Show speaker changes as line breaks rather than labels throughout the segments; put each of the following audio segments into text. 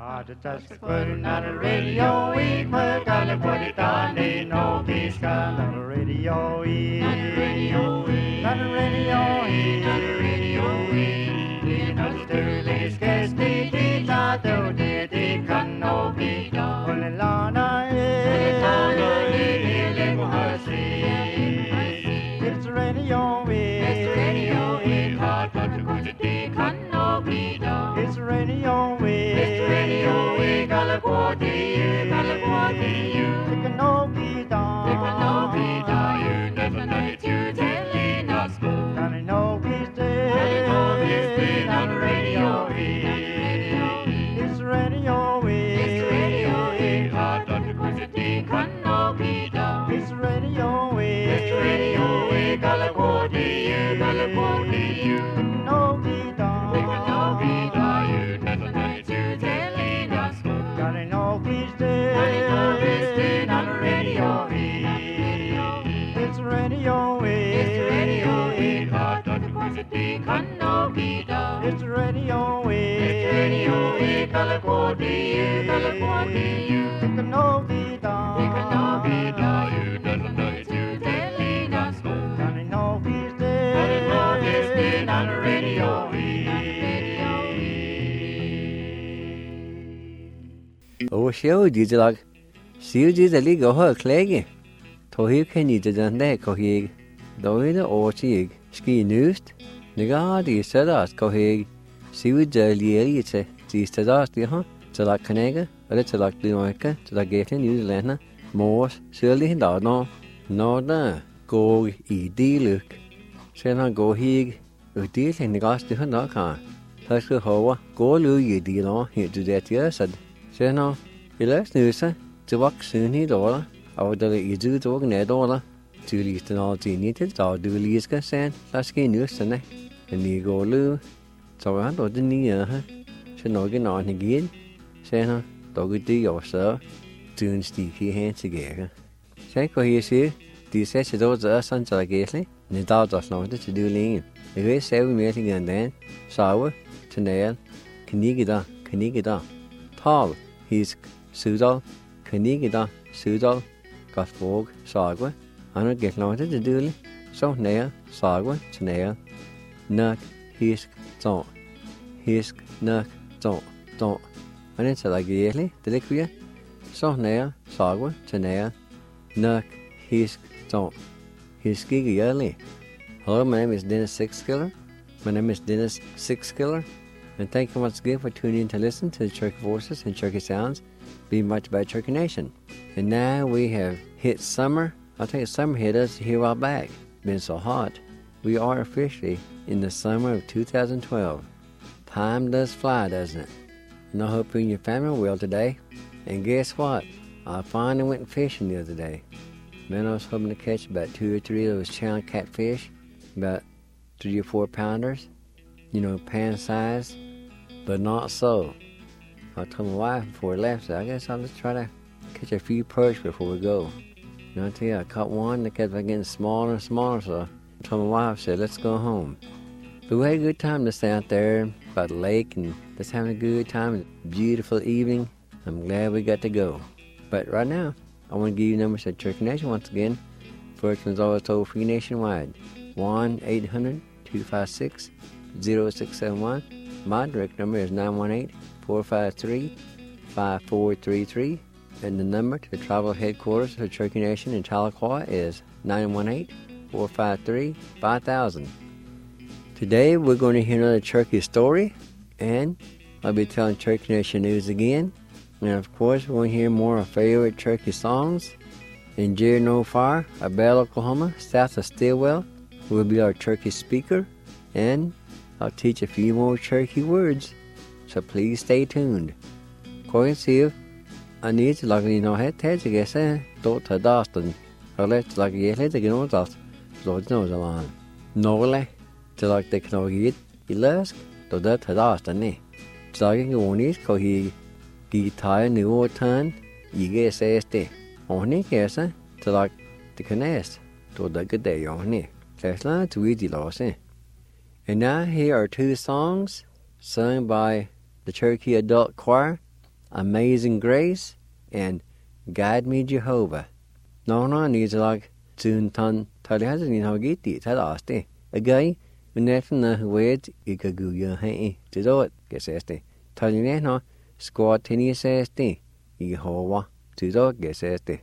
Just putting on the radio, we put on the body down, they know peace got on the radio, on the radio, on the radio, on the radio, you know the Sterling's guest, they thought they can no be done. When the Lana is, it's the radio, it's the radio, hard but the good they can no be done. It's the radio, it's the radio, California, California, it can no be done. It can no be done. You never know it, you telling us. Gonna know he's dead. Gonna know he's dead on the radio. It's the radio, it's the radio, hard but the good they can no be done. It's the radio, it's the radio, California, California, it can no be done. It can no be done. You never know it, you telling us. Gonna know he's dead. Gonna know he's dead on the radio. It's the radio, it's the radio, hard but the good they can no be done. It's the radio, it's the radio, California, California, it can no be done. It can no be done. You never know it, you telling us. Gonna know he's dead. Gonna know he's dead on the radio.
Oh, show did you like? See, did the league of her cleggy? To hear can you did on that cohig? Though in the orchig, ski newst, the guard is said us cohig. See with the lily, it's a to us, the huh? To like Canega, or it's like the America, to like getting New Zealand, Morse, Surly and Dardon, Norda, go e de look. Send her go hig, a deal in the gas to her knock on. Touch the hoa, go loo ye deal on here to that year said. Send her, you left news, to walk soon he dollar, or the easy to walk net dollar. To least an all needed, or do Liska send, that's gay news, and you go loo. So I don't need her. She no get on again. Send her, dog do yourself, soon sticky hands together. Say, go here, see, these sets of those are sons like Gatley, and the dog does not to do lean. The great 7 meeting and then, sour, to nail, canigida, tall, he's Sudal, canigida, Sudal, got fog, sagwa, and I get loaded to do so nail, sagwa, to nail, nuck, hisk, don't, hisk, nuck, don't, and it's like yearly, the liquid, so nail, sagwa, to nail, nuck, hisk, don't, hisk, yearly. Hello, my name is Dennis Sixkiller. My name is Dennis Sixkiller, and thank you once again for tuning in to listen to the Cherokee Voices and Cherokee Sounds, being much about Cherokee Nation. And now we have hit summer. I think summer hit us here a while back. Been so hot. We are officially in the summer of 2012. Time does fly, doesn't it? And I hope you and your family are well today. And guess what? I finally went fishing the other day. Man, I was hoping to catch about 2 or 3 of those channel catfish, about 3 or 4 pounders, you know, pan size, but not so. I told my wife before we left, I guess I'll just try to catch a few perch before we go. And I tell you, I caught one that kept getting smaller and smaller, so I told my wife, I said, let's go home. But we had a good time to stay out there by the lake and just having a good time. Beautiful evening. I'm glad we got to go. But right now, I want to give you numbers at Cherokee Nation once again. First one's always told free nationwide. 1-800-256-0671. My direct number is 918-453-5433. And the number to the tribal headquarters of the Cherokee Nation in Tahlequah is 918-453-5000. Today we're going to hear another Cherokee story, and I'll be telling Cherokee Nation news again. And of course, we're going to hear more of favorite Cherokee songs. And Jerry No Fire of Bell, Oklahoma, south of Stillwell, will be our Cherokee speaker. And I'll teach a few more Cherokee words, so please stay tuned. Going to see if I need to like you know head to get a daughter Dustin. Or let's like get it again on that. So it's no alone. No, to like the Knoget, he last, to that Dustin. Starting on it, because he guitar new or turn, you get SSD. Only guess, to like the canest, to the good day on it. Tesla to easy loss, And now here are 2 songs sung by the Cherokee Adult Choir Amazing Grace, and Guide Me Jehovah. No, needs like soon ton tali has in how get it had asked a guy when that na wait ikaguya hey to do it guess este tali no squad tennis este Yehovah to do guess este.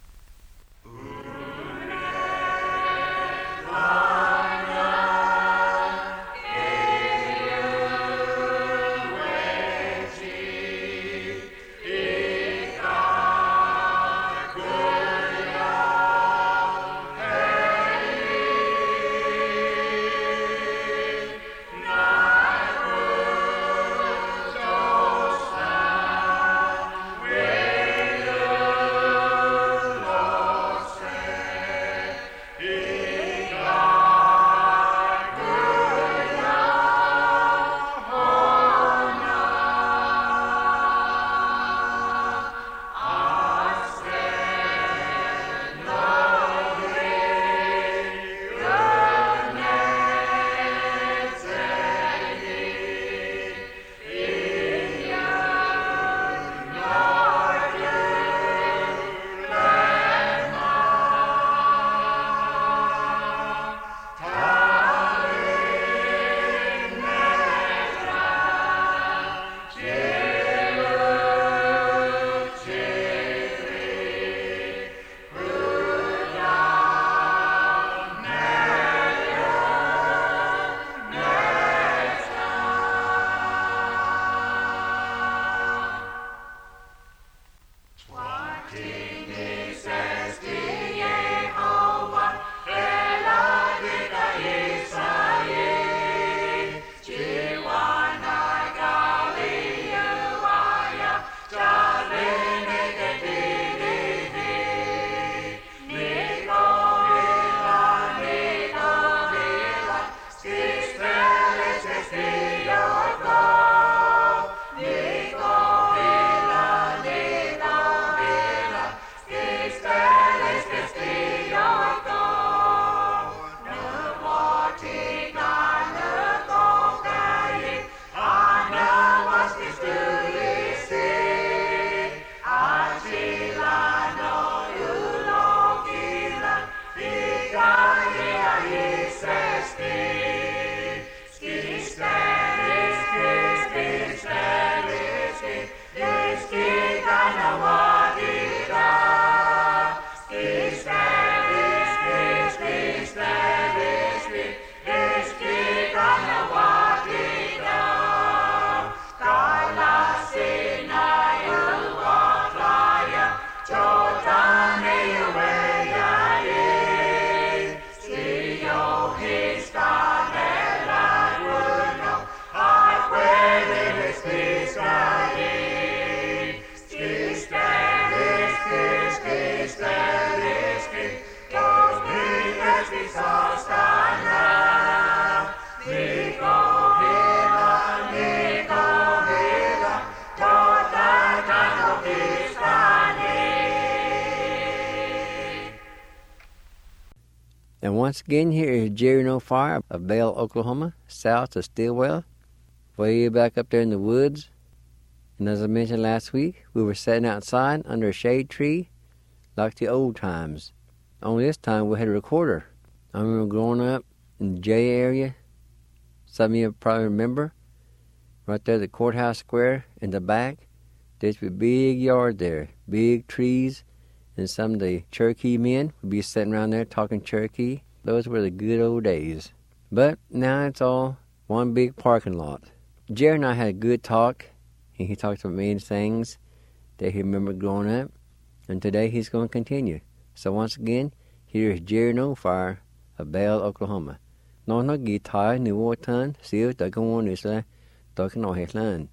And once again, here is Jerry No Fire of Bell, Oklahoma, south of Stillwell, way back up there in the woods. And as I mentioned last week, we were sitting outside under a shade tree like the old times. Only this time we had a recorder. I remember growing up in the J area. Some of you probably remember. Right there at the courthouse square in the back, there's a big yard there, big trees. And some of the Cherokee men would be sitting around there talking Cherokee. Those were the good old days. But now it's all one big parking lot. Jerry and I had a good talk. And he talked about many things that he remembered growing up. And today he's going to continue. So once again, here is Jerry No Fire of Bell, Oklahoma. No guitar, new water, seal, the one is talking on his land.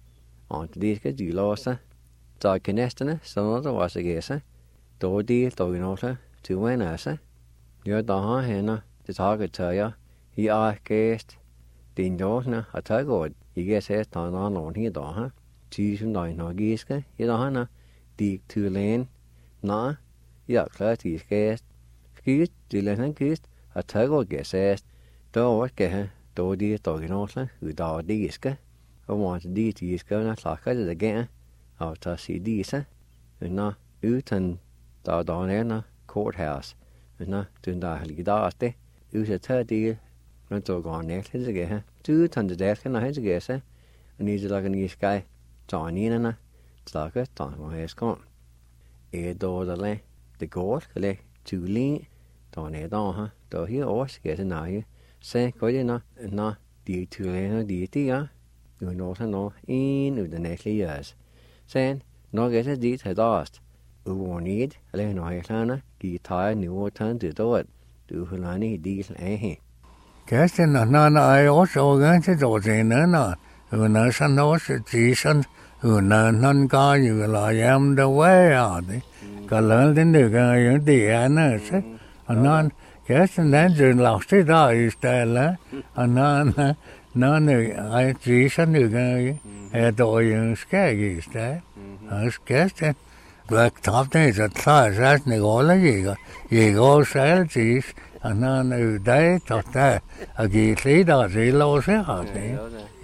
On to this, because you lost her. So I can estimate, so another was a guess. Då det då inåt till vännersa. Jag då har henne till taget tøjer. I arkest. Din dåsne har taget. I kan se at der er nogen her då her. Tusind der når giske. I då han dig til lægen. Nå. Jeg klar til skæst. Skist til lægen skist. Har taget gæsest. Då skal han. Då det då inåt. Ud der det giske. Og hvor det giske når slakker det igen. og der sig disse, når uden der der courthouse, når den der ligger der det, uden at det, når der går ned til det her, uden det der kan have det sig, og ni der kan ikke skal tage nina, slakke der hvor jeg skal. Der det går, eller tydelig, der her, der her oversker det nej, så går det når de tydelig de er, nu når så når en ud den næste jeres. Sen, når jeg så dit har dast, uvornigt, eller når jeg klarer, giver tager nu og tager det dårligt, du vil have en del af her.
Kæsten og når jeg også overgang til dårligere, når sådan også tisen, når gør jo eller hjem der var det, kan lade den der gør jo det andet, og når kæsten den så lavste der i stedet, og når jeg tisen nu gør jo, er dårlig skæg i stedet, og kæsten, jeg tabte så klar, så er det rolle, jeg går selv tis, og når det der, og giver lidt af det lov sig det.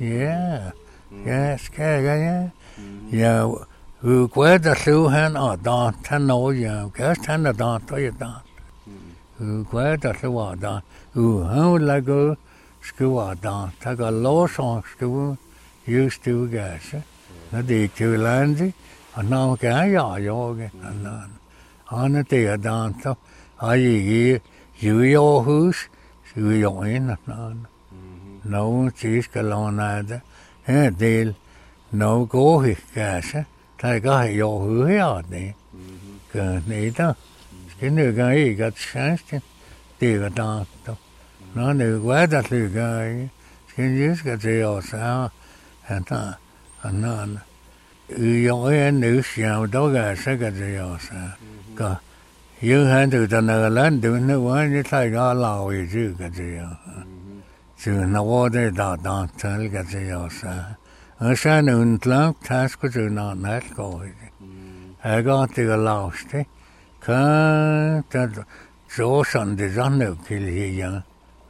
Ja, skæg, ja. Ja, vi går der så han og der han når jeg, kæst han der der der. Vi går der så var der, han vil gå, skal være der, der går lås og skal just det gasse. Når det ikke til landet, og når kan jeg jage, og når det er der, så har jeg ikke i Aarhus, så er jeg ind, og nogen til skal låne det, her del, når går ikke gasse, der går i Aarhus her, det gør det der. Skal nu gøre ikke at chance, det er der, når nu går der til gøre, skal jeg skal til os her, og når jeg er nu sjov, der gør sikkert til os her. Jeg har det der noget land, du nu var jeg tager lav i tykker til jer. Så når det der talker til os her. Og så er det en langt taske til når nat går i det. Jeg går til at lavs det. Kan det så sådan det sådan noget til her.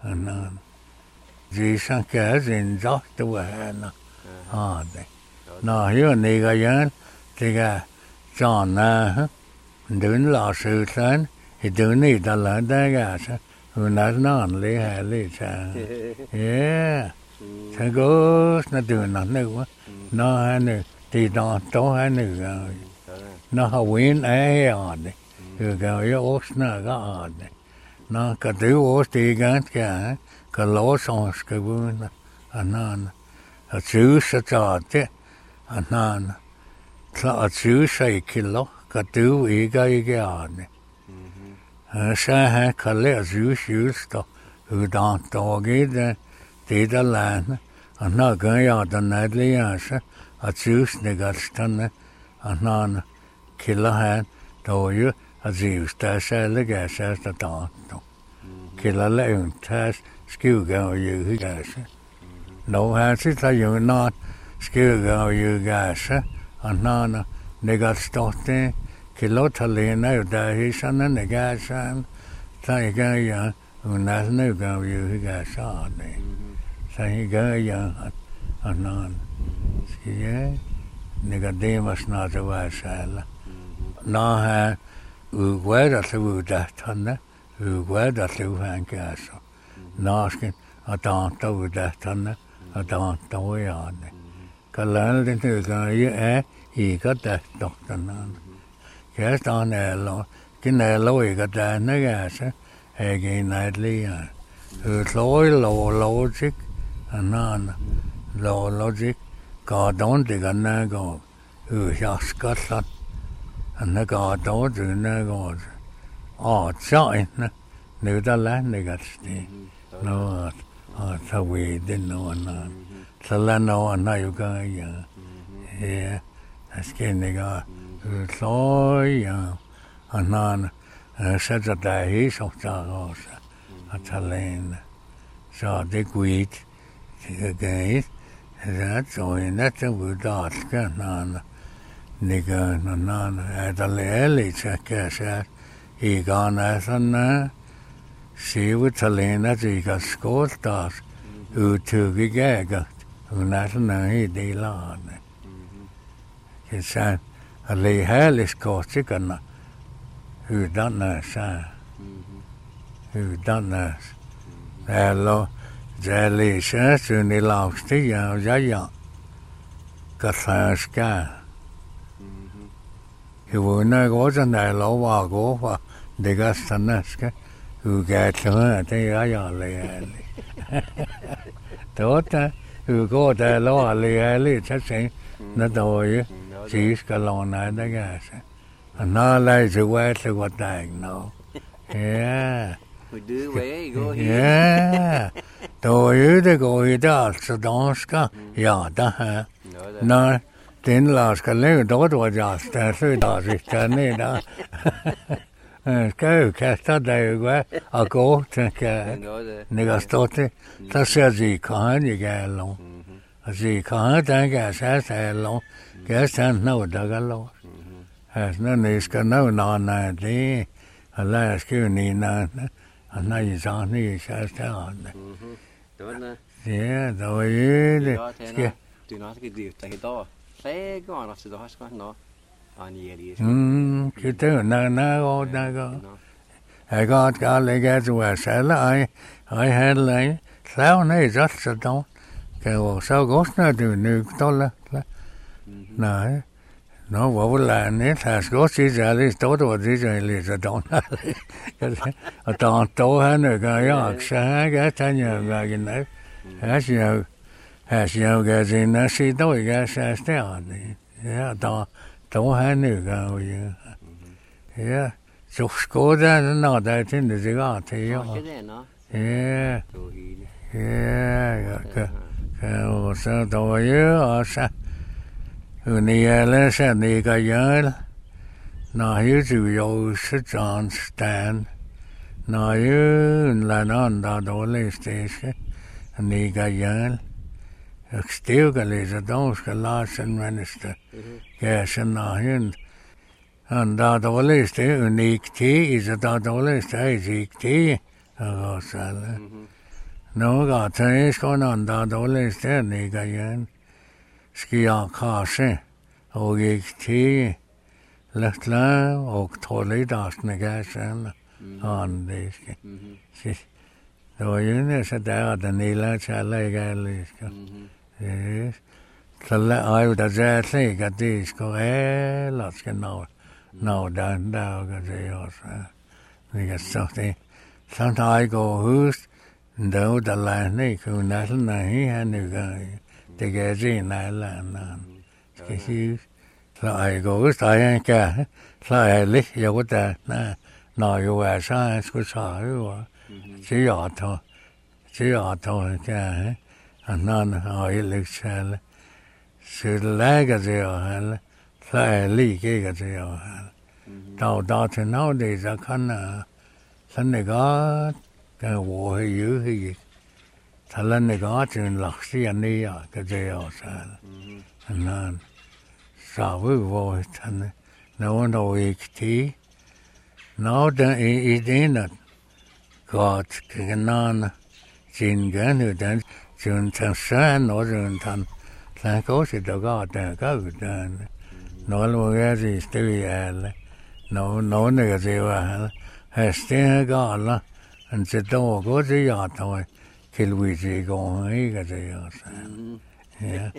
Det er sådan kære en dag, du er her. Det. Når jeg nikker igen, det er sådan den lader sig sådan, i den i der land der altså, hun er sådan lidt herlig, så ja, så går når du nu, når han det der han nu, når han win er det, du kan jo også snakke af det, når kan du også det ganske, kan lov så skal vunde, og synes så tager det, og når klar synes sig kilo. Kan du ikke er det. Så han kan lære synes der, udan dog det der lande, og når gør jeg den natlige, at synes det godt stande, og når kilder han, der jo, at synes der selv gasse, der kilder laven tas, skivgav jo gasse. Når han sitter jo når skivgav jo gasse, og når negat stått kilotalena jo der hisane negasan taiga ja unasne gav jo gasane taiga ja anan skiye negademas na det var sala na ha ugwada så udatane ugwada så han gaso nasken atanta udatane atanta oyane kalal den tega ikke der doktoren. Kæresten er lov. Genalo ikke der nægase. Ikke natlige. Logic. Anan. Logic. Gardon det kan nægå. Jeg skal han gardon det nægå. Tjejne. Nu der lander ikke det. Nå, så ved det nogen. Så lander han jo gør ja. Ja. Jeg skal ikke så ja, og når sætter der helt så der også, og talene, så det gået, det gået, så er det uddatske, når nikker, når der lærer lidt, så kan jeg sige, I går er sådan, se talene, det kan skåldes, udtrykke gægget, hun er sådan en del af det. Sen oli häälliskohti kanna yhdannässä. Yhdannässä. Täällä oli säästyni lauksti ja katsaskää. Hyvänä kohta täällä on kohta dekasta näskä. Ykätlää te ajalle jälleen. Tuota, kohta täällä oli jälleen. Nó tôi chỉ có lòng này đó cả nó lấy sự quay sự quay đàn nó tôi thì coi đó sự đó ska ya đó ha nó đến là ska lấy đó rồi giờ sẽ suy đó gì cái này đó cái đây quá à cô cái này cái tốt thế ta sẽ gì có gì cái lòng gì có ta cái sẽ lòng cái sẽ nấu được cái lo nó này cái nấu ngon này thì là cái này nè này sao này sẽ ăn đấy rồi cái
tụi nó cái điều tại đó thế cái nó sẽ đó nó anh gì
cái thứ nó hay có cái lấy cái rồi sẽ là ai hay lấy sao này rất là tốt cái sao gốc nó từ nước to là này nó bảo là nếu thà gốc chỉ ra đi tốt rồi chỉ ra đi ra đó cái toàn to hơn nữa cái sáng cái thay nhờ cái này hay nhiều cái gì nó xí tối cái sẽ theo đi to hơn nữa cái chụp cố ra nó đại trên được cái thì cái sao tôi nhớ sao này là sao này cái nhớ nó hiểu chủ yếu是John Stan nó hiểu là nó đã đó là station này cái nhớ still cái là đó cái last minister cái nó hiểu đã đó là station unique thì đã đó là station thì sao nó có thể có nó đã đó là station này cái nhớ Skia kase og ti letla og tolidas negasen andiske. Så yne så der den ila chale galiska. Tala ayu da zate gadisko laska no dan da gajosa. Niga sote. Sometimes go hus ndo da la ne kunal nahi hanuga. Det kan se nej là cái gì lại có cái tài cả lại lịch yêu cái ta nói về sao cái sao rồi chỉ ở thôi cái anh hỏi lịch sử sự lá cái gì rồi lại lý cái gì rồi đầu thì nó đi ra khăn thân này có cái vụ hay dữ hay gì thật là này có chuyện lọc xí anh đi ở cái gì ở sao nên sao với vô thành nó nói tí nó đã ý đến là có cái non chuyện cái nữa đến chuyện thằng sáng nó chuyện thằng có sự đó có cái nó là cái gì tôi là nó này cái gì mà hay tiếng có là anh sẽ đâu có gì ở thôi cái gì cũng ấy cái gì ở sao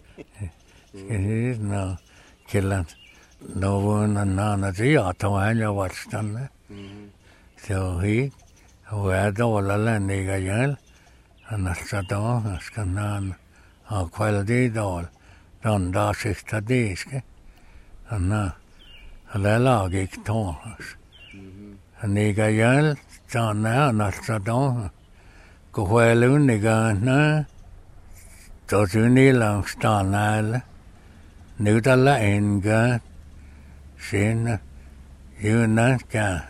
cái nó cái là nó vốn nó chỉ ở thôi anh cho vật tân đấy so he về đó là này cái gì anh sẽ đó cái nan quality đó don đó sẽ study cái anh là cái thằng này cái gì cho nó sẽ đó có phải luôn này cái nó cho chú này là star này nếu ta là anh cái xin yêu nó cả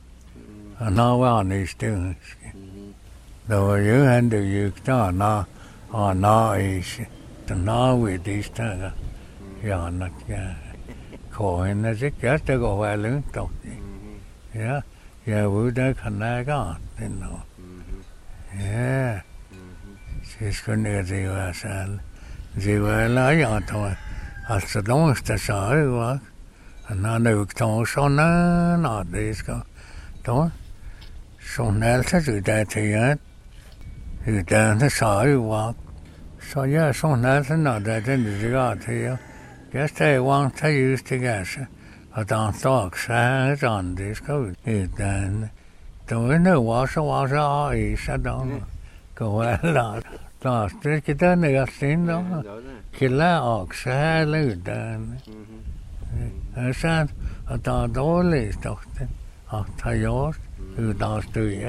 nó vào này still rồi yêu anh được yêu cho nó ấy nó với đi ta ya nó cả khỏi nó rất cả cái có phải lớn tốt ya ya vui đó khăn này có thế nào ya cái này gì vậy sao gì vậy là vậy thôi altså dårligste så var, når det var tog sådan, når det skal, då, sådan altid uddannet til jer, uddannet så var, så jeg sådan altid, når det er den, det gør til jer, jeg stadig vant til just det gasse, og der står så her, sådan det skal uddannet. Det var nu også i sådan, gå alle, der det ikke den jeg sten der, killa også her uddannet. Jeg sagde, at der dårligt doktor, og der gjort, der stod jeg.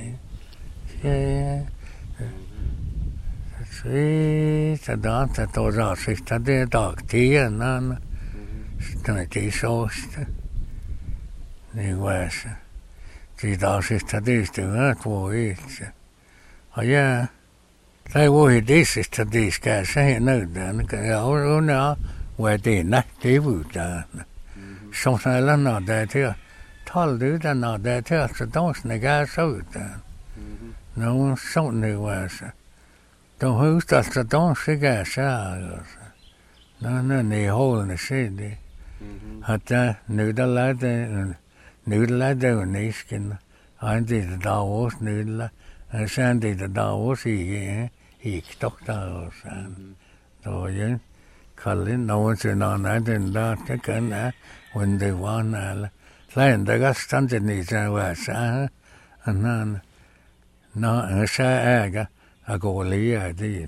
Så der tog der sidste det dagtiden, når det såste. Det var så. Det der sidste det stod hvor ikke. Og ja, der var det sidste det skal sige noget, jeg under hvor det nej det var der. Som sådan når der til 12 uger når der til så dansene gav så ud der. Nogen sådan det var så. De husker altså danske gav så altså. Når i holdene se det. At der nudler jo næsken. Og det der også nudler. Og så det der også ikke doktor og sådan. Der var jo kalde nogen til nogen af den der det kan er when they want alle. Klein der stand det ikke så var så. Nå så er jeg går lige af det.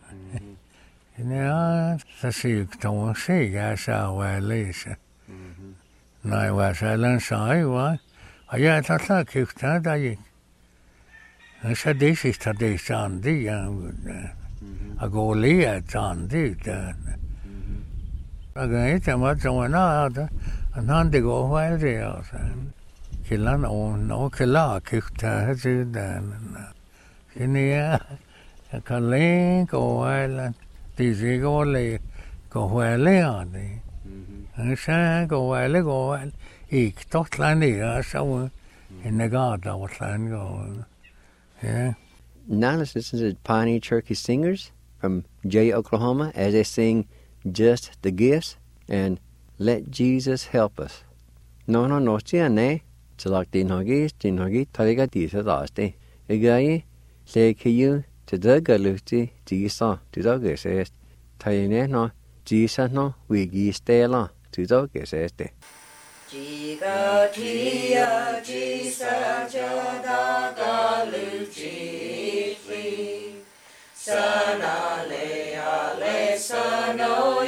Ja, så siger jeg, se, jeg så var læse. Når jeg var så langt så var, og jeg tager så kæft der gik. Og så det sidste det sådan det jeg og går lige af sådan det der. Og jeg ikke måtte så noget og han det går vel det også. Killen og klar kæft der til der. Ja, jeg kan længe gå eller det er sikkert gå vel det. Og så går vel ikke tot landet så en gata og sådan går. Yeah.
Now let's listen to the Pioneer Cherokee Singers from Jay, Oklahoma, as they sing Just the Gifts and Let Jesus Help Us. No, tiene, tilak din hagi, tariga disa daste. Igayi, le kiyu, te daga luti, disa, tu daga sest. Tayene no, disa no, wigi stela, tu daga seste.
Jiga tia jisa jada galuchi fri sana le sano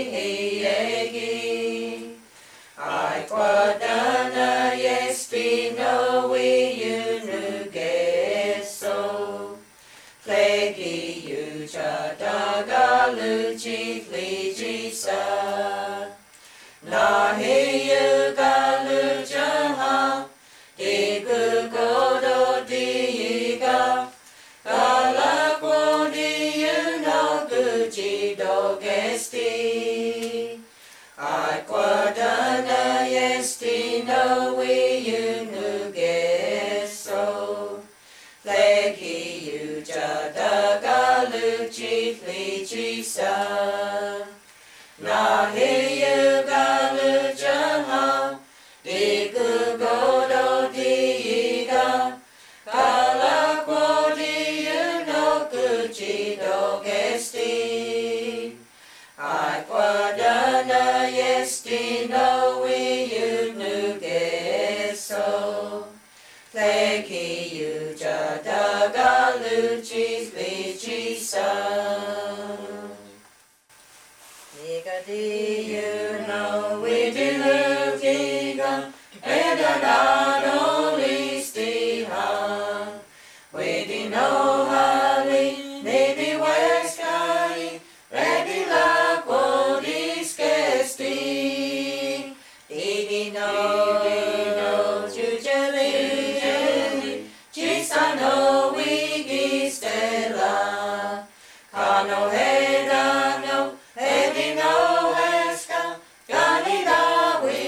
yegi I quadana yestino we yunu geso flegi yu jada galuchi fri jisa na hiyu galu jaha digu godo diga gala kwodi yu no guji dogesti I quadana yesti no we yu nu geso flegi yu jada galu chiefly jisa na hiyu galu jaha digu godo diga kala kwodi yu no guji dogesti I quadana yesti no we yu nu geso fleki yu jada galu chiefly jisa you know we do diga edada no listiha we di no hali maybe west sky ready la quodis gesti di no jujeli gisano we gistela kano heda no Edi no eska, ganida we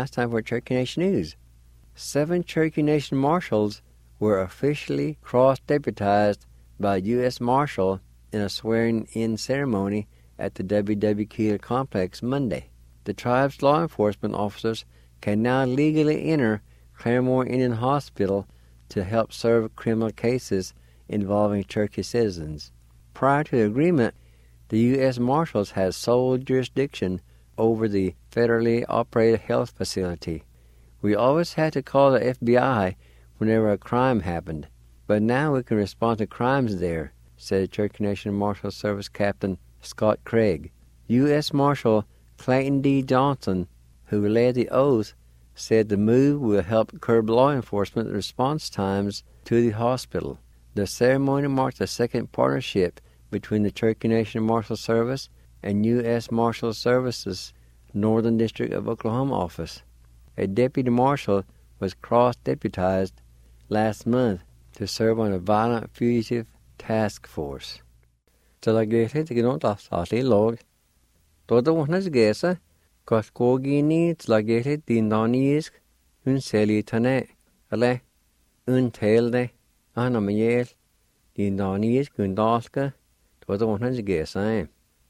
now it's time for Cherokee Nation News. 7 Cherokee Nation Marshals were officially cross-deputized by U.S. Marshal in a swearing-in ceremony at the W.W. Keeler Complex Monday. The tribe's law enforcement officers can now legally enter Claremore Indian Hospital to help serve criminal cases involving Cherokee citizens. Prior to the agreement, the U.S. Marshals had sole jurisdiction over the federally operated health facility. We always had to call the FBI whenever a crime happened, but now we can respond to crimes there, said Cherokee Nation Marshal Service Captain Scott Craig. U.S. Marshal Clayton D. Johnson, who led the oath, said the move will help curb law enforcement response times to the hospital. The ceremony marked the second partnership between the Cherokee Nation Marshal Service and U.S. Marshal Service's Northern District of Oklahoma office. A deputy marshal was cross-deputized last month to serve on a violent fugitive task force. Talagete tiginot sali log. Todo wahnas gesa, koskogini talagete dindanisk, unseli tane, ale, untelde, anamayel, dindanisk undaska, todo wahnas gesa.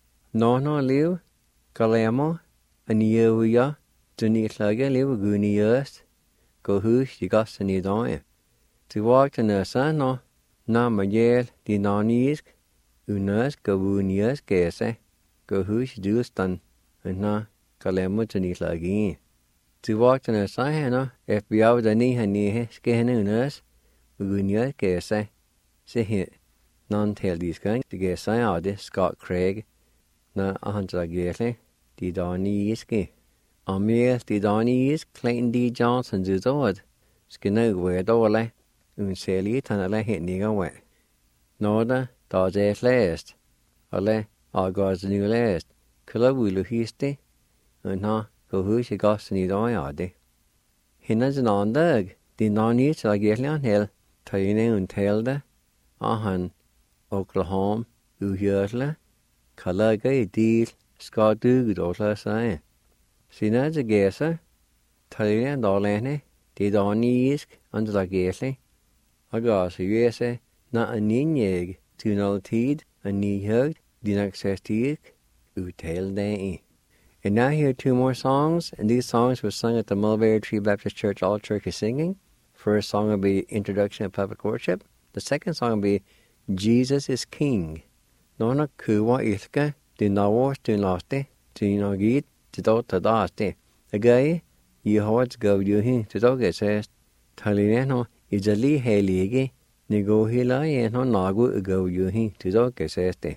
No liu, kalemo, aniuya, tuniklaga liu guniust, gohush digasani doe. To walk to Nursano, Namayel, Dinanisk, Unas, Gavunias, Gese, Gohush Dustan, and Na Kalemutanilagi. To walk to Nursano, FBI with a knee and near Skenunas, Ugunias, Gese, say hit, none tell these guns to get Sayade, Scott Craig, Na Ahantragele, Didaniski. Amir, Didanisk, Clayton D. Johnson, Zuzod, Skinu, where dole. Unseli tanale hitniga we. Noda daje lest. Ale agaz nu lest. Kula wulu histi. Unha gohush gasni doyade. Hinna zanandag. Din nani tlagerlian hel. Tayne untelde. Ahan Oklahoma uhjörle. Kalaga deal skadug dotla sai. Sina zagesa. Tayne dolene. Didani isk andlagerli. Agas USA na a ninyeg to no tid a nihug din accesstig utel dei. And now here are 2 more songs, and these songs were sung at the Mulberry Tree Baptist Church All Cherokee Singing. First song will be Introduction to Public Worship. The second song will be Jesus is King. Nona kuwa ilka din nawos din laste din agit tidot tadaste. Agay Yehowa's go yuhi tidoge says Talireno Ijali helige, nego hila yeno nagu go yuhi to do que se este.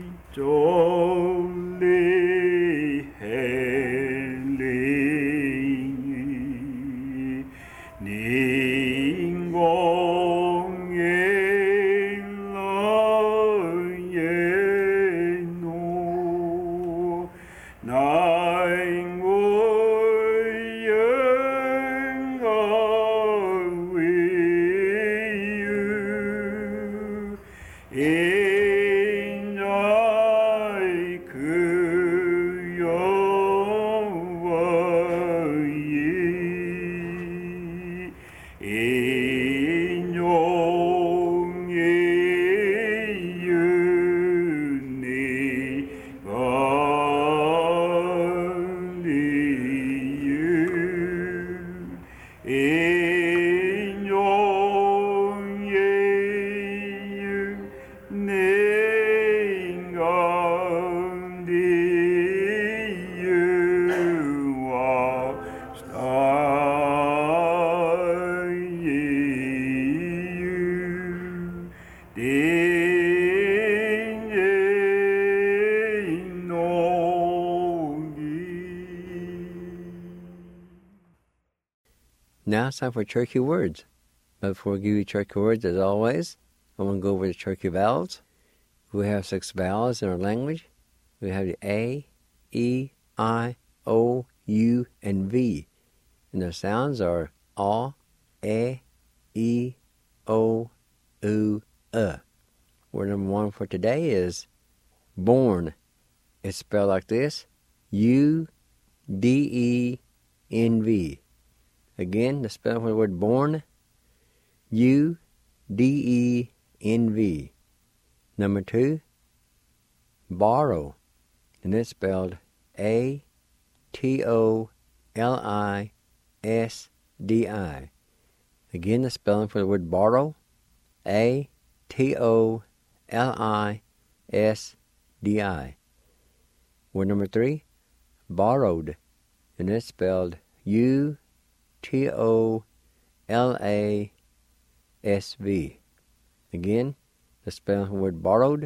Jolly, haily,
Now it's time for Cherokee words. But before I give you Cherokee words, as always, I want to go over the Cherokee vowels. We have 6 vowels in our language. We have the A, E, I, O, U, and V. And the sounds are A, E, O, U, Word number 1 for today is born. It's spelled like this, U-D-E-N-V. Again, the spelling for the word born, U-D-E-N-V. Number 2, borrow. And it's spelled A-T-O-L-I-S-D-I. Again, the spelling for the word borrow, A-T-O-L-I-S-D-I. Word number 3, borrowed. And it's spelled U-T-O-L-A-S-V. Again, the spelling for the word borrowed,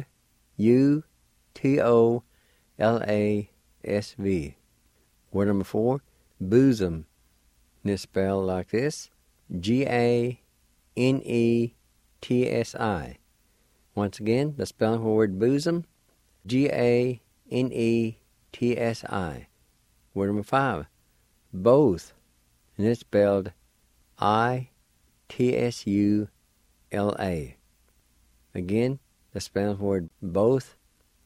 U-T-O-L-A-S-V. Word number 4, bosom. And it's spelled like this, G-A-N-E-T-S-I. Once again, the spelling for the word bosom, G-A-N-E-T-S-I. Word number 5, both. And it's spelled I-T-S-U-L-A. Again, the spelling for the word both,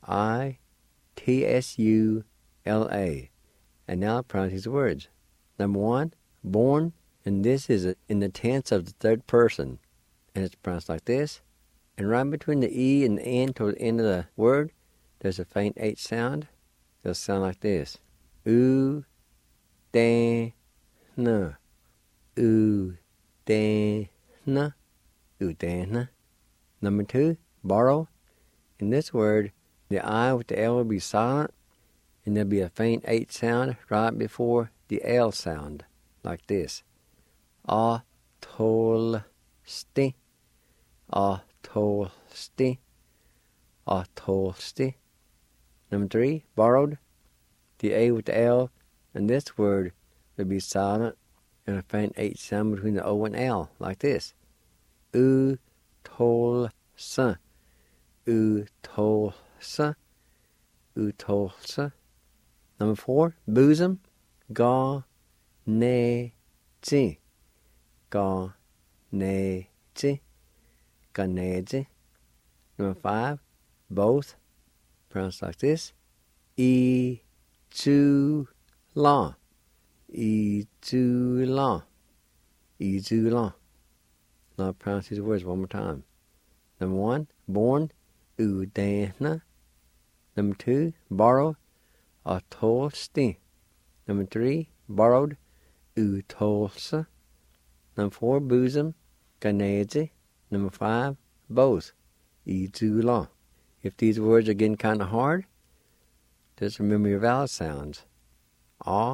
I-T-S-U-L-A. And now I'll pronounce these words. Number 1, born, and this is in the tense of the third person. And it's pronounced like this. And right between the E and the N toward the end of the word, there's a faint H sound. It'll sound like this. U, dan, na. U, dan, na. U, dan, na. Number 2, borrow. In this word, the I with the L will be silent, and there'll be a faint H sound right before the L sound, like this. A, tol, sti. A, tol, sti. A, tol, sti. Number 3, borrowed. The A with the L in this word will be silent and a faint H sound between the O and L, like this. U, tol, sa. U, tol, sa. U, tol, sa. Number 4, bosom. Ga, ne, zi. Ga, ne, zi. Ga, ne, zi. Number 5, both. Pronounced like this. E, zu, la. E, zu, la. E, zu, la. Now I'll pronounce these words one more time. Number 1, born. U, dan, na. Number 2, borrow. A, tol, sti. Number 3, borrowed. U, tol, sa. Number 4, bosom. Ga, ne, zi. Number 5, both. E, zu, la. If these words are getting kind of hard, just remember your vowel sounds. A,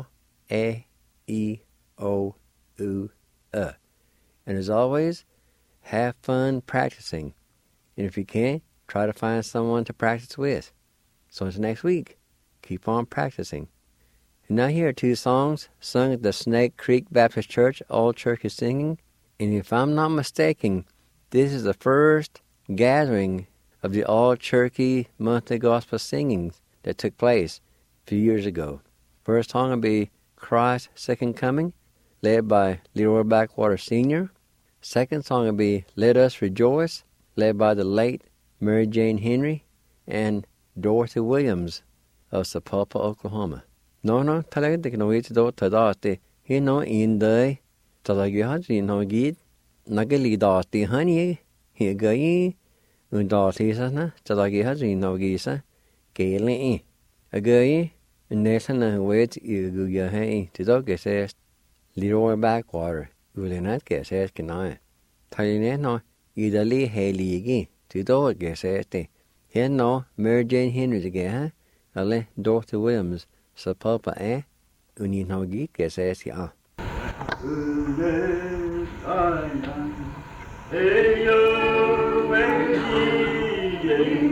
E, O, U, And as always, have fun practicing. And if you can't, try to find someone to practice with. So until next week, keep on practicing. And now here are 2 songs sung at the Snake Creek Baptist Church, All Cherokee Singing. And if I'm not mistaken, this is the first gathering of the All Cherokee Monthly Gospel Singings that took place a few years ago. First song will be Christ's Second Coming, led by Leroy Backwater Sr. Second song will be Let Us Rejoice, led by the late Mary Jane Henry and Dorothy Williams of Sapulpa, Oklahoma. No, talaga di kinohit do tadati. He no in day talaga hadri no gid. Nagali dati hani he gai undati sana talaga hadri no gisa gele a gai nesana wet guya hai tido que says Leroy Backwater ulenat que says que no taline no idali heligi tido que says te he no Mary Jane Henry de ha ale Dorothy Williams Sapulpa uni no gid que says ya.
Hey, you, when you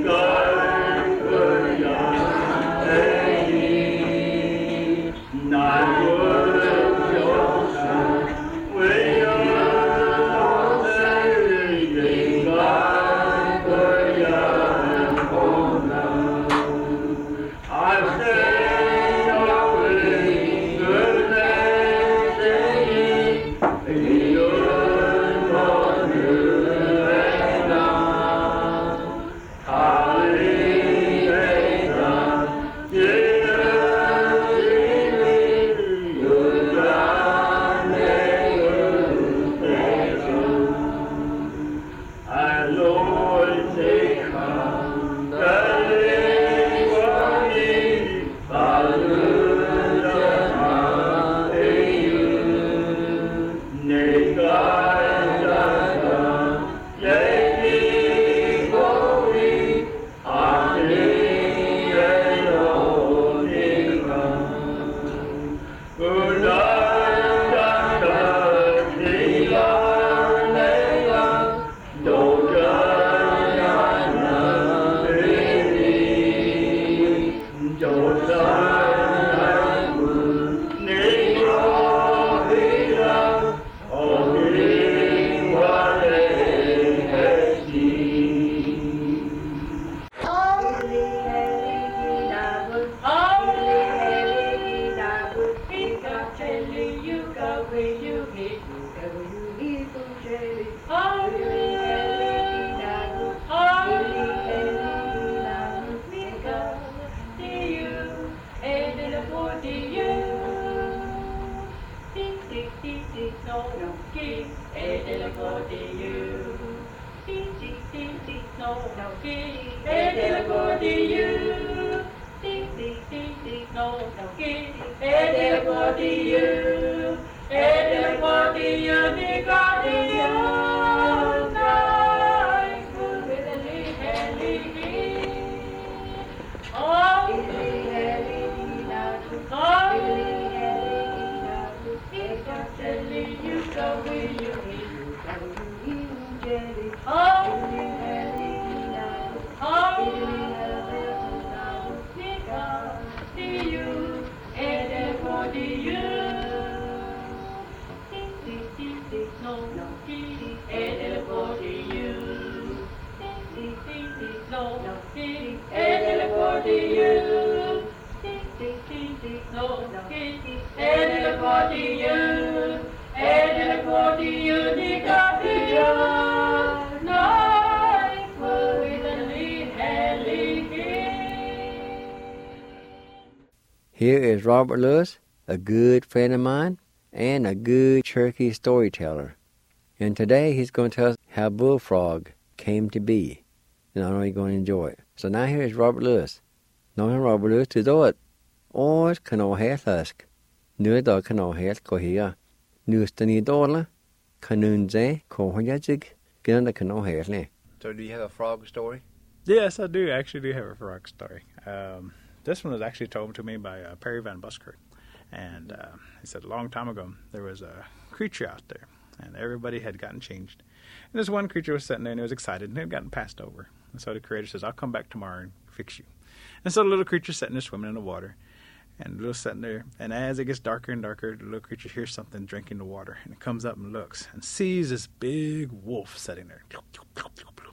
Here is Robert Lewis, a good friend of mine and a good Cherokee storyteller. And today he's going to tell us how Bullfrog came to be. And I know you're going to enjoy it. So now here is Robert Lewis. Nå Robert Lewis to do it. Års kan å helhusk. Nu da kan å helt gå her. Nu stani dårlig. Kan nun se kohojajig. Gana kan å hele. So do you have a frog story?
Yes, I do. I actually do have a frog story. This one was actually told to me by Perry Van Buskirk. And he said a long time ago, there was a creature out there, and everybody had gotten changed. And this one creature was sitting there, and he was excited, and had gotten passed over. And so the creator says, I'll come back tomorrow and fix you. And so the little creature sitting there swimming in the water, and the little sitting there, and as it gets darker and darker, the little creature hears something drinking the water, and it comes up and looks, and sees this big wolf sitting there.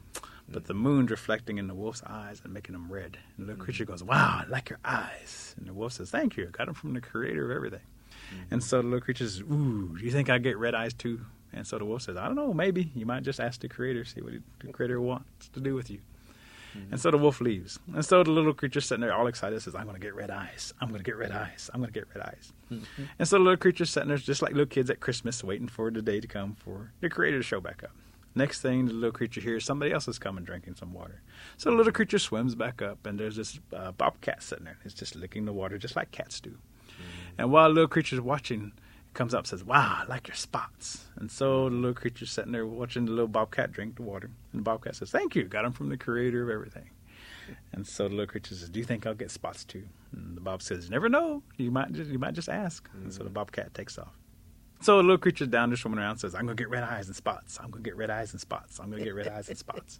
but the moon's reflecting in the wolf's eyes and making them red. And the little creature goes, wow, I like your eyes. And the wolf says, thank you. I got them from the creator of everything. And so the little creature says, ooh, do you think I get red eyes too? And so the wolf says, I don't know, maybe. You might just ask the creator, see what the creator wants to do with you. And so the wolf leaves. And so the little creature sitting there all excited says, I'm going to get red eyes. I'm going to get red eyes. I'm going to get red eyes. And so the little creature sitting there just like little kids at Christmas waiting for the day to come for the creator to show back up. Next thing, the little creature hears somebody else is coming drinking some water. So the little creature swims back up, and there's this bobcat sitting there. It's just licking the water just like cats do. And while the little creature's watching, it comes up and says, wow, I like your spots. And so the little creature's sitting there watching the little bobcat drink the water. And the bobcat says, thank you, got them from the creator of everything. And so the little creature says, do you think I'll get spots too? And the bob says, never know. You might just ask. And so the bobcat takes off. So the little creature's down there swimming around and says, I'm going to get red eyes and spots. I'm going to get red eyes and spots. I'm going to get red eyes and spots.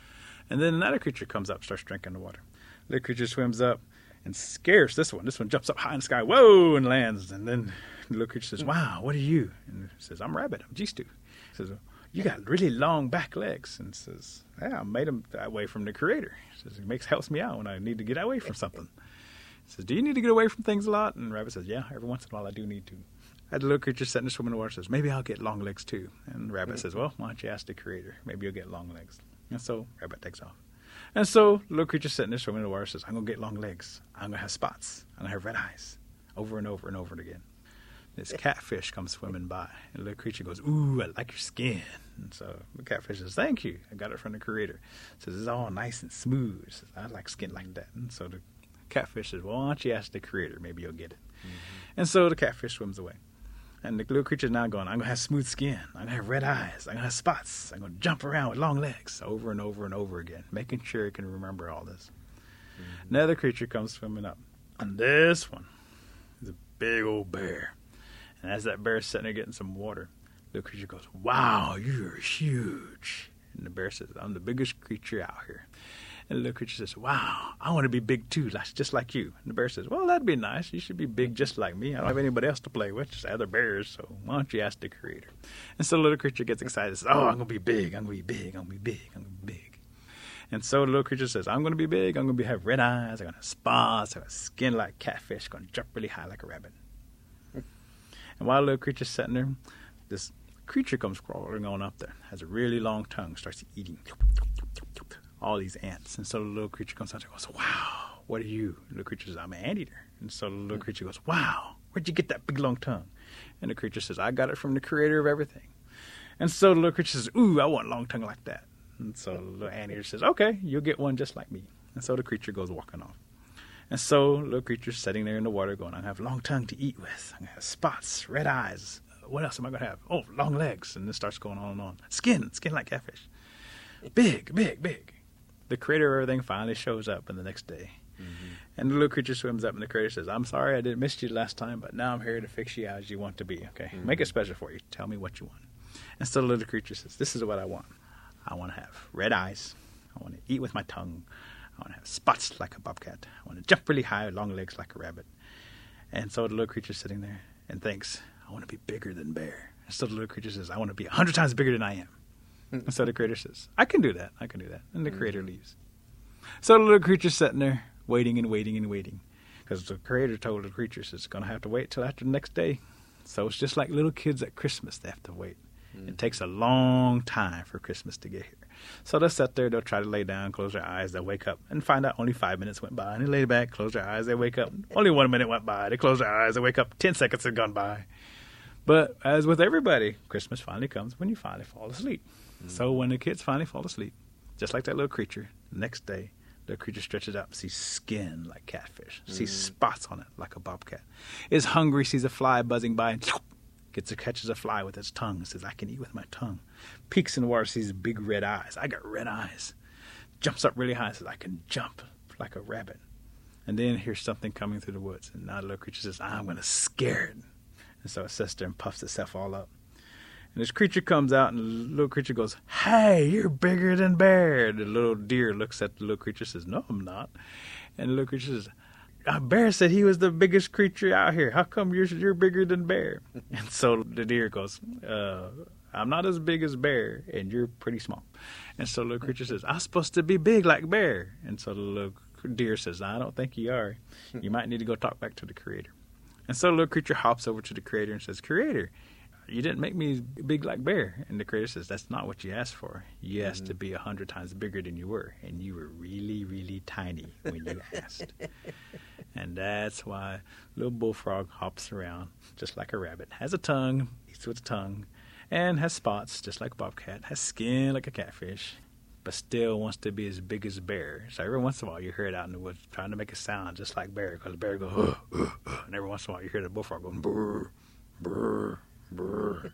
And then another creature comes up, starts drinking the water. The little creature swims up and scares this one. This one jumps up high in the sky, whoa, and lands. And then the little creature says, wow, what are you? And it says, I'm Rabbit. I'm G-Stu. He says, you got really long back legs. And says, yeah, I made them that way from the creator. He says, helps me out when I need to get away from something. He says, do you need to get away from things a lot? And Rabbit says, yeah, every once in a while I do need to. And the little creature sitting there swimming in the water says, maybe I'll get long legs too. And Rabbit says, well, why don't you ask the creator? Maybe you'll get long legs. And so Rabbit takes off. And so the little creature sitting there swimming in the water says, I'm going to get long legs. I'm going to have spots. I'm going to have red eyes. Over and over and over again. This catfish comes swimming by. And the little creature goes, ooh, I like your skin. And so the catfish says, thank you. I got it from the creator. It says, it's all nice and smooth. It says, I like skin like that. And so the catfish says, well, why don't you ask the creator? Maybe you'll get it. And so the catfish swims away. And the little creature is now going, I'm going to have smooth skin. I'm going to have red eyes. I'm going to have spots. I'm going to jump around with long legs over and over and over again, making sure it can remember all this. Another creature comes swimming up. And this one is a big old bear. And as that bear is sitting there getting some water, the creature goes, wow, you're huge. And the bear says, I'm the biggest creature out here. And the little creature says, wow, I want to be big too, just like you. And the bear says, well, that'd be nice. You should be big just like me. I don't have anybody else to play with, just other bears. So why don't you ask the creator? And so the little creature gets excited and says, oh, I'm going to be big. I'm going to be big. I'm going to be big. I'm going to be big. And so the little creature says, I'm going to be big. I'm going to have red eyes. I'm going to have spots. I'm going to have skin like catfish. I'm going to jump really high like a rabbit. And while the little creature's sitting there, this creature comes crawling on up there, has a really long tongue, starts eating all these ants. And so the little creature comes out and goes, wow, what are you? And the little creature says, I'm an anteater. And so the little creature goes, wow, where'd you get that big long tongue? And the creature says, I got it from the creator of everything. And so the little creature says, ooh, I want a long tongue like that. And so the little anteater says, okay, you'll get one just like me. And so the creature goes walking off. And so the little creature's sitting there in the water going, I'm going to have a long tongue to eat with. I'm going to have spots, red eyes. What else am I going to have? Oh, long legs. And this starts going on and on. Skin like catfish. Big, big, big. The creator of everything finally shows up in the next day. And the little creature swims up and the creator says, I'm sorry I didn't miss you last time, but now I'm here to fix you as you want to be. Okay, make it special for you. Tell me what you want. And so the little creature says, this is what I want. I want to have red eyes. I want to eat with my tongue. I want to have spots like a bobcat. I want to jump really high, long legs like a rabbit. And so the little creature's sitting there and thinks, I want to be bigger than bear. And so the little creature says, I want to be 100 times bigger than I am. And so the creator says, I can do that. I can do that. And the creator leaves. So the little creature's sitting there waiting and waiting and waiting. Because the creator told the creatures it's going to have to wait till after the next day. So it's just like little kids at Christmas. They have to wait. It takes a long time for Christmas to get here. So they'll sit there. They'll try to lay down, close their eyes. They'll wake up and find out only 5 minutes went by. And they lay back, close their eyes. They wake up. Only 1 minute went by. They close their eyes. They wake up. 10 seconds had gone by. But as with everybody, Christmas finally comes when you finally fall asleep. So when the kids finally fall asleep, just like that little creature, the next day, the creature stretches out, sees skin like catfish, sees spots on it like a bobcat, is hungry, sees a fly buzzing by, and catches a fly with its tongue, says, I can eat with my tongue. Peeks in the water, sees big red eyes. I got red eyes. Jumps up really high, says, I can jump like a rabbit. And then hears something coming through the woods, and now the little creature says, I'm going to scare it. And so it sits there and puffs itself all up. And this creature comes out, and the little creature goes, hey, you're bigger than bear. The little deer looks at the little creature and says, no, I'm not. And the little creature says, bear said he was the biggest creature out here. How come you're bigger than bear? And so the deer goes, I I'm not as big as Bear, and you're pretty small. And so the little creature says, I'm supposed to be big like Bear. And so the little deer says, I don't think you are. You might need to go talk back to the Creator. And so the little creature hops over to the Creator and says, Creator, you didn't make me big like Bear. And the Creator says, that's not what you asked for. You asked to be 100 times bigger than you were, and you were really, really tiny when you asked. And that's why little bullfrog hops around just like a rabbit, has a tongue, eats with a tongue, and has spots just like a bobcat, has skin like a catfish, but still wants to be as big as a bear. So every once in a while you hear it out in the woods trying to make a sound just like bear, because the bear goes, and every once in a while you hear the bullfrog going, brr, brr, brr.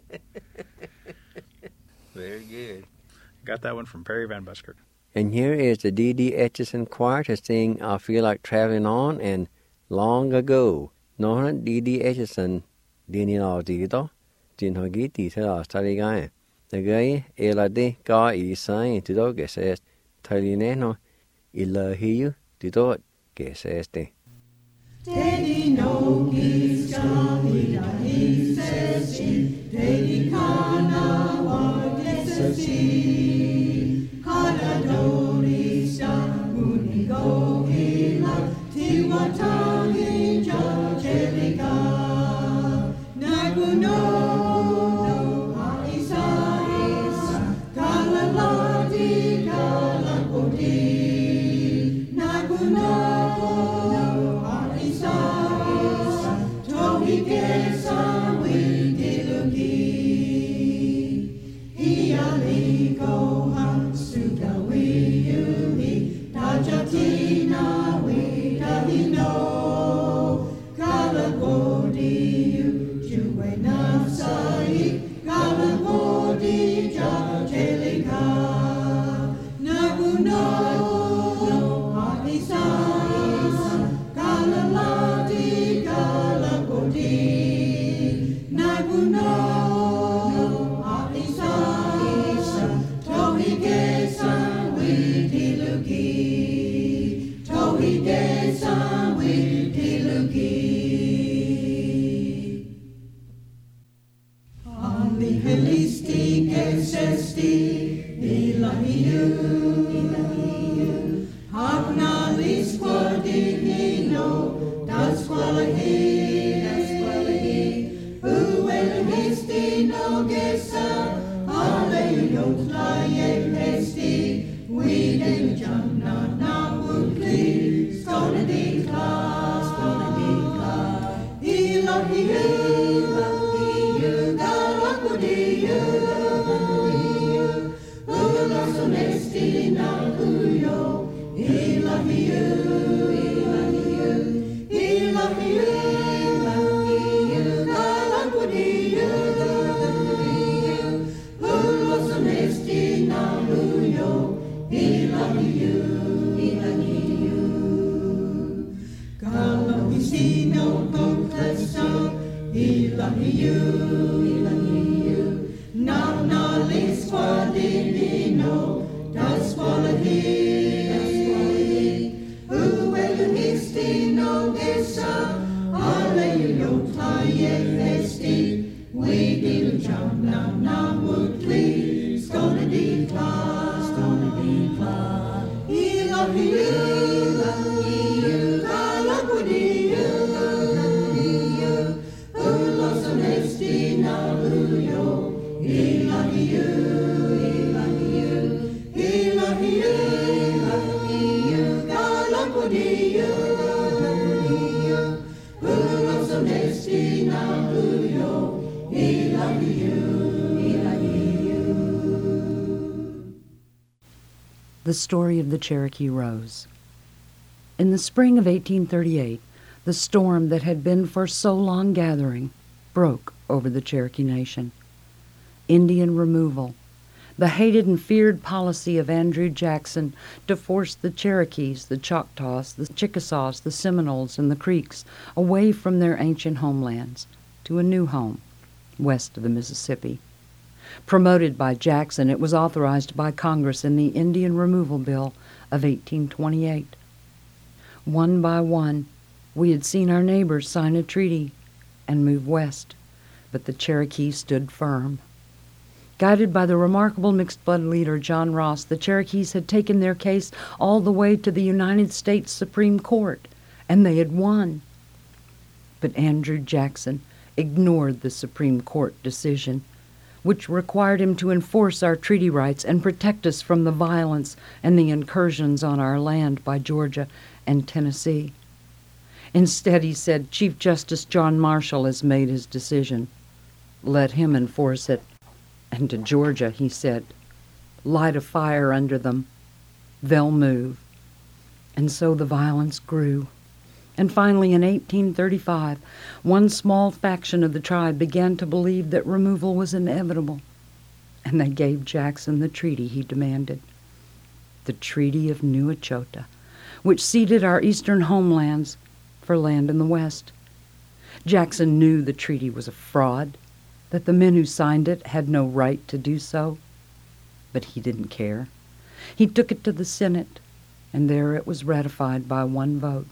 Very good.
Got that one from Perry Van Buskirk.
And here is the D.D. Etchison Choir to sing I Feel Like Traveling On and Long Ago. Nó D.D. Etchison đi nào gì đó, chính họ ghi tí thế là study gai. Để gây là đi có ý sáng thì đó cái sẽ thay đi nè nó là hiu thì đó cái sẽ đi.
Teddy no geese Johnny he says she Teddy kana wa desasi Kada dori sa muni go ila Tiwatani Jelica Naguno Haisa Kalaladi Kalakodi Naguno
The story of the Cherokee Rose. In the spring of 1838, the storm that had been for so long gathering broke over the Cherokee Nation. Indian removal, the hated and feared policy of Andrew Jackson to force the Cherokees, the Choctaws, the Chickasaws, the Seminoles, and the Creeks away from their ancient homelands to a new home west of the Mississippi. Promoted by Jackson, it was authorized by Congress in the Indian Removal Bill of 1828. One by one, we had seen our neighbors sign a treaty and move west, but the Cherokee stood firm. Guided by the remarkable mixed-blood leader John Ross, the Cherokees had taken their case all the way to the United States Supreme Court, and they had won. But Andrew Jackson ignored the Supreme Court decision, which required him to enforce our treaty rights and protect us from the violence and the incursions on our land by Georgia and Tennessee. Instead, he said, Chief Justice John Marshall has made his decision. Let him enforce it. And to Georgia, he said, light a fire under them. They'll move. And so the violence grew. And finally, in 1835, one small faction of the tribe began to believe that removal was inevitable, and they gave Jackson the treaty he demanded, the Treaty of New Echota, which ceded our eastern homelands for land in the west. Jackson knew the treaty was a fraud, that the men who signed it had no right to do so, but he didn't care. He took it to the Senate, and there it was ratified by one vote.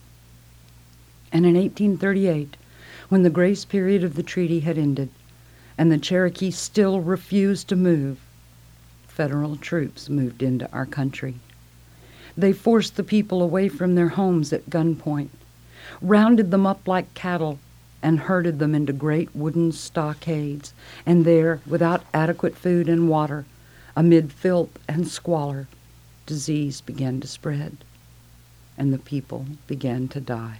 And in 1838, when the grace period of the treaty had ended, and the Cherokee still refused to move, federal troops moved into our country. They forced the people away from their homes at gunpoint, rounded them up like cattle, and herded them into great wooden stockades, and there, without adequate food and water, amid filth and squalor, disease began to spread, and the people began to die.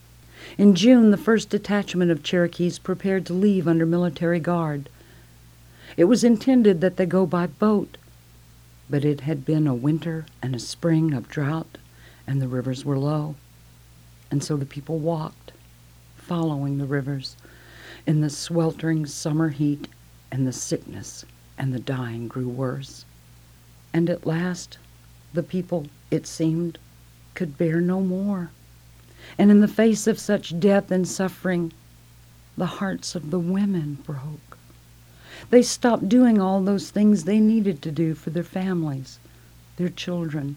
In June, the first detachment of Cherokees prepared to leave under military guard. It was intended that they go by boat, but it had been a winter and a spring of drought, and the rivers were low. And so the people walked, following the rivers, in the sweltering summer heat, and the sickness and the dying grew worse. And at last, the people, it seemed, could bear no more. And in the face of such death and suffering, the hearts of the women broke. They stopped doing all those things they needed to do for their families, their children.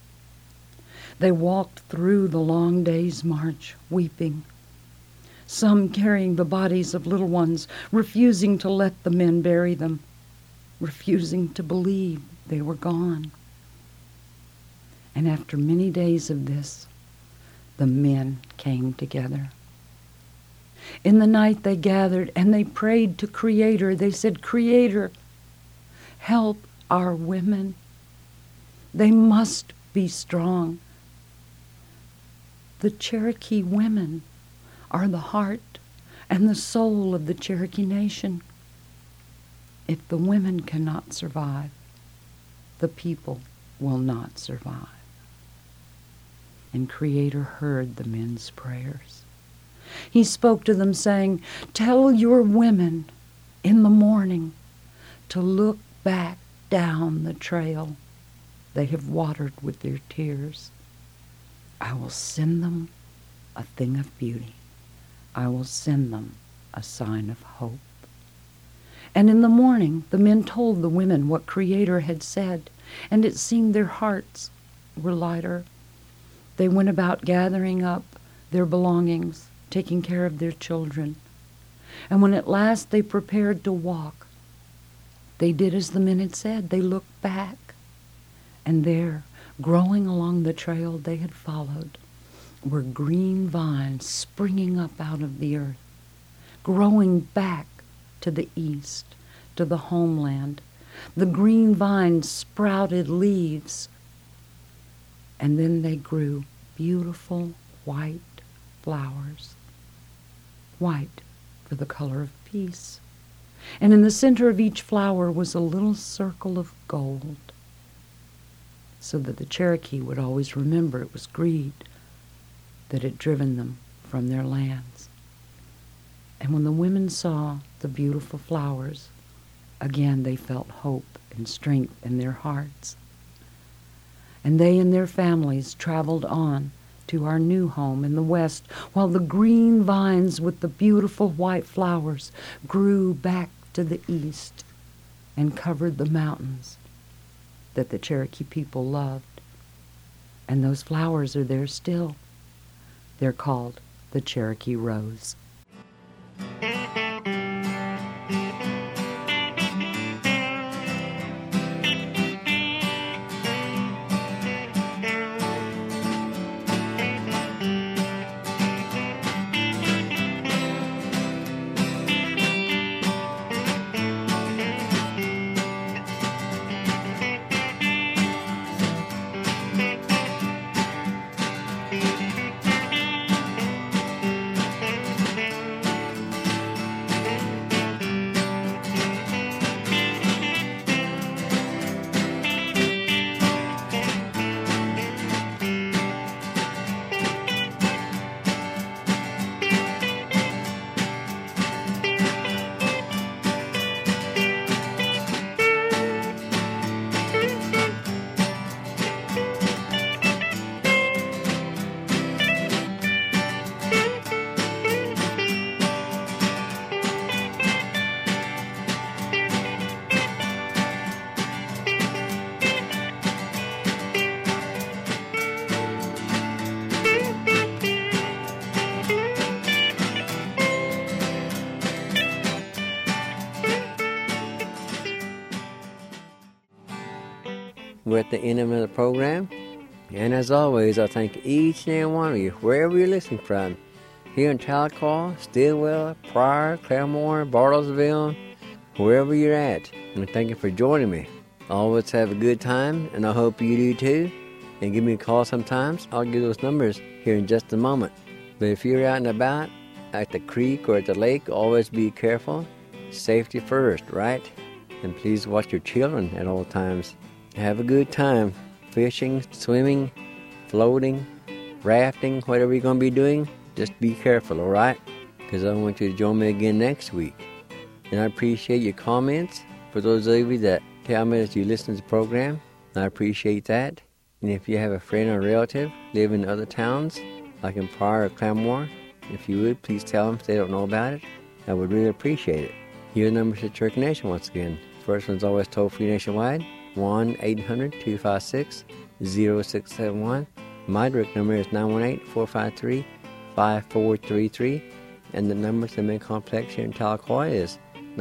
They walked through the long day's march, weeping, some carrying the bodies of little ones, refusing to let the men bury them, refusing to believe they were gone. And after many days of this, the men came together. In the night they gathered and they prayed to Creator. They said, Creator, help our women. They must be strong. The Cherokee women are the heart and the soul of the Cherokee Nation. If the women cannot survive, the people will not survive. And Creator heard the men's prayers. He spoke to them saying, tell your women in the morning to look back down the trail they have watered with their tears. I will send them a thing of beauty. I will send them a sign of hope. And in the morning, the men told the women what Creator had said, and it seemed their hearts were lighter. They went about gathering up their belongings, taking care of their children. And when at last they prepared to walk, they did as the men had said. They looked back, and there, growing along the trail they had followed, were green vines springing up out of the earth, growing back to the east, to the homeland. The green vines sprouted leaves, and then they grew beautiful white flowers, white for the color of peace. And in the center of each flower was a little circle of gold, so that the Cherokee would always remember it was greed that had driven them from their lands. And when the women saw the beautiful flowers, again they felt hope and strength in their hearts. And they and their families traveled on to our new home in the west, while the green vines with the beautiful white flowers grew back to the east and covered the mountains that the Cherokee people loved. And those flowers are there still. They're called the Cherokee Rose.
We're at the end of the program. And as always, I thank each and every one of you, wherever you're listening from, here in Tahlequah, Stillwell, Pryor, Claremore, Bartlesville, wherever you're at. And thank you for joining me. Always have a good time, and I hope you do too. And give me a call sometimes. I'll give those numbers here in just a moment. But if you're out and about, at the creek or at the lake, always be careful. Safety first, right? And please watch your children at all times. Have a good time. Fishing, swimming, floating, rafting, whatever you're going to be doing, just be careful, all right? Because I want you to join me again next week. And I appreciate your comments. For those of you that tell me that you listen to the program, I appreciate that. And if you have a friend or relative live in other towns, like in Pryor or Claremore, if you would, please tell them if they don't know about it. I would really appreciate it. Here are the numbers to Church Nation once again. First one's always toll-free nationwide, 1-800-256-0671. My direct number is 918-453-5433. And the number to the main complex here in Tahlequah is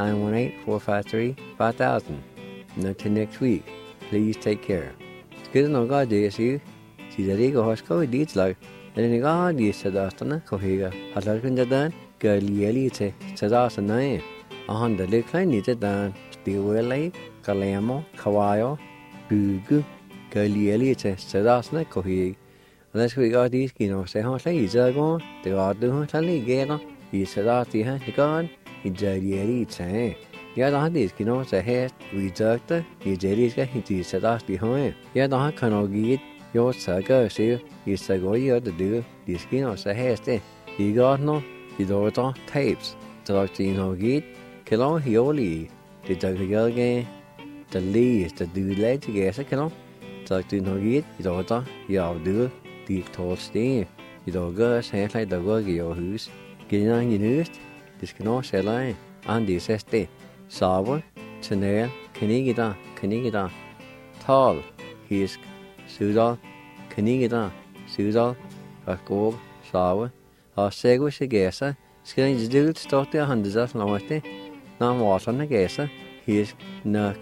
918-453-5000. And until next week, please take care. Good no God is you. See that ego has go deeds like. And in God is Sadastana, Kohiga, Halarkundadan, Galielite, Sadasana. On the little needed dan, Stillwell Lake, Kalamo, Kawayo, Bugu, Galielite, Sadasana, Kohig. Unless we got these, say how say Zagon, the God do Tally Gala, he Sadati, the God, he Galielite. Jeg har det ikke så her vi døgte I jeriska hiti sadas di hoe. Jeg har kan og git jo saga se I sago I det de skino så heste. I got no I dota tapes. Så I no git kilo hioli. Det der gælge the least the do late to get så kilo. Så I no git I dota jeg do de tolste. I dogger så her der går I hus. Gina I hus. Det skal no sælge. Andi seste. Sawa, Tanea, Kanigida, Tal, Hisk, Sudal, Kanigida, Sudal, Akog, Sawa, Segu Sigesa, Skin Dil Stotti 100 Lawati, Nam Watan Gesa, Hisk, Nuk,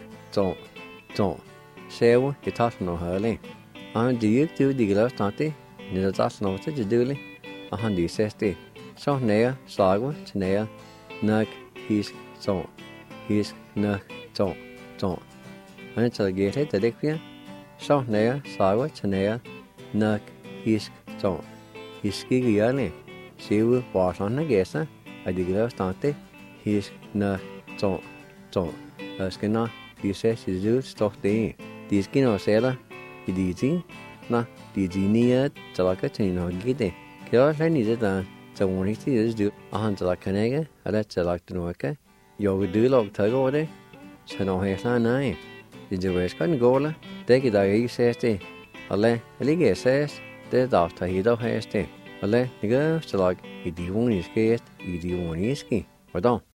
Don, Sewa, Gitatno Hurley. I'm the to the Gillow Tanti, near the Tasnota, the Duli, 160. So Nea, Sawa, Tanea, Nuk, Hisk, Don. Hisk, Nuk, Don. And it's a gate at the Dickia. So Nea, Sawa, Tanea, Nuk, Hisk, Don. Hiski Giali. She will wash on the Gesa, a digger stante, Hisk, Nuk, Don. Skina, he says his do stock day. The skin of Sarah, he did na, did near Talakatino Gide. Kill needed that. So when he sees do a hunter like Canega, I let Talakanoka. Jag du lag tag over det, så når jeg snart nej. Det er jo ikke en gåle, det kan der ikke ses det. Alle, jeg ligger ses, det er der tager hit og has det. Alle, jeg gør så lag i de uniske, Hvordan?